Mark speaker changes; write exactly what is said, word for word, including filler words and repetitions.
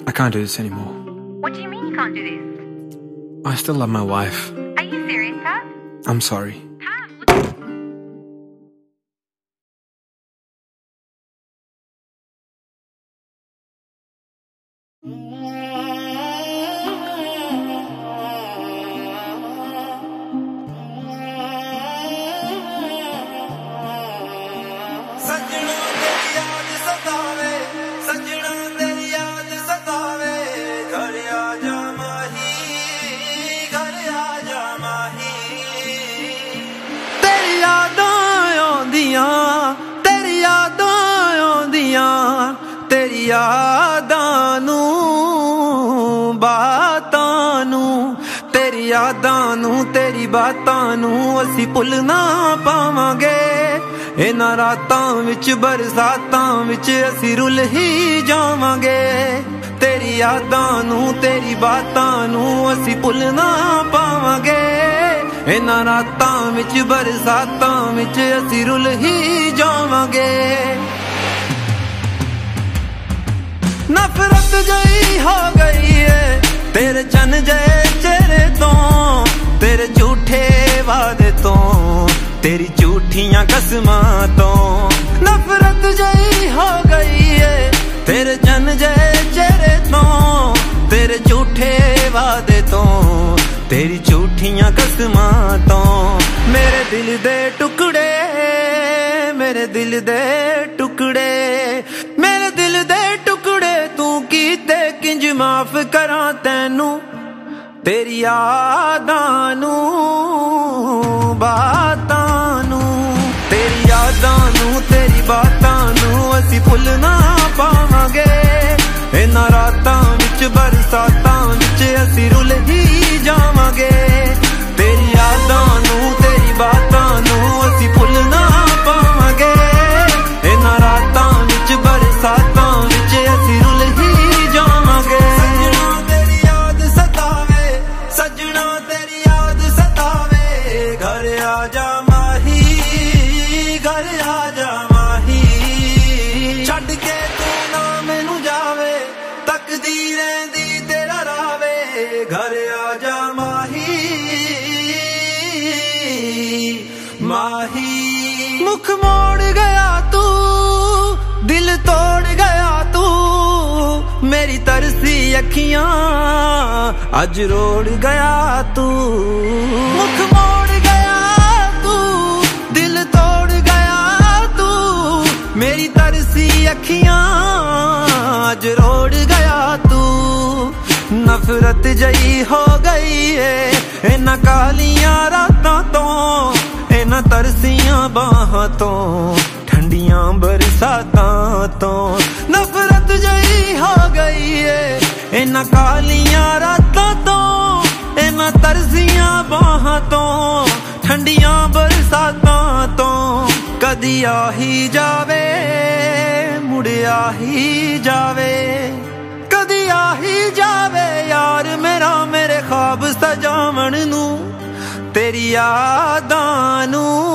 Speaker 1: I can't do this anymore.
Speaker 2: What do you mean you can't do this?
Speaker 1: I still love my wife.
Speaker 2: Are you serious, Pat?
Speaker 1: I'm sorry.
Speaker 2: Pat, what-
Speaker 3: यादां नू बातां नू तेरी यादां नू तेरी बातां नू असी भुल ना पावांगे इन्हां रातां विच बरसातां विच असी रुल ही जावांगे तेरी यादां नू तेरी बातां नू असी भुल ना पावांगे इन्हां रातां विच बरसातां विच असी रुल ही जावांगे नफरत जई हो गई है तेरे चन जय चेहरे तो तेरे झूठे वादे तो तेरी झूठियां कसमां तो नफरत जई हो गई है तेरे चन जय चेहरे तो तेरे झूठे वादे तो तेरी झूठियां कसमां तो मेरे दिल दे टुकड़े मेरे दिल दे टुकड़े मेरे दिल दे टुकड़े तू कीते किंज माफ करा तैनू तेरी यादां नू बातां नू तेरी यादां नू तेरी बातां नू असी भुल ना पावांगे इन्हां रातां विच बरसातां विच असी रुल ही जावांगे तेरी यादां नू तेरी बातां नू असी भुल ना पावांगे इन्हां रातां विच बरसातां विच असी रुल ही जावांगे सजना तेरी याद सतावे सजना तेरी याद सतावे घर आ जा माही घर आ जा माही छड्ड के तू ना मैनू जावे तकदी रहिंदी तेरा रावे घर आ जा माही माही मुख मोड़ गया तू दिल तोड़ गया तू मेरी तरसी अखियां अज रोड़ गया तू मुख मोड़ गया तू दिल तोड़ गया तू मेरी तरसी अखियां अज रोड़ गया तू नफरत जई हो गई है इन्हां कालियां रातां तो इन्हां तरसियां बाहां तो ठंडियां बरसातां तो नफरत जई हो गई है इन्हां कालियां रातां तो इन्हां तरसियां बाहां तो ठंडियां बरसातां तो कदी आ ही जावे मुड़ आ ही जावे कदी आ ही जावे यार मेरा मेरे ख्वाब सजावण नू तेरी यादां नू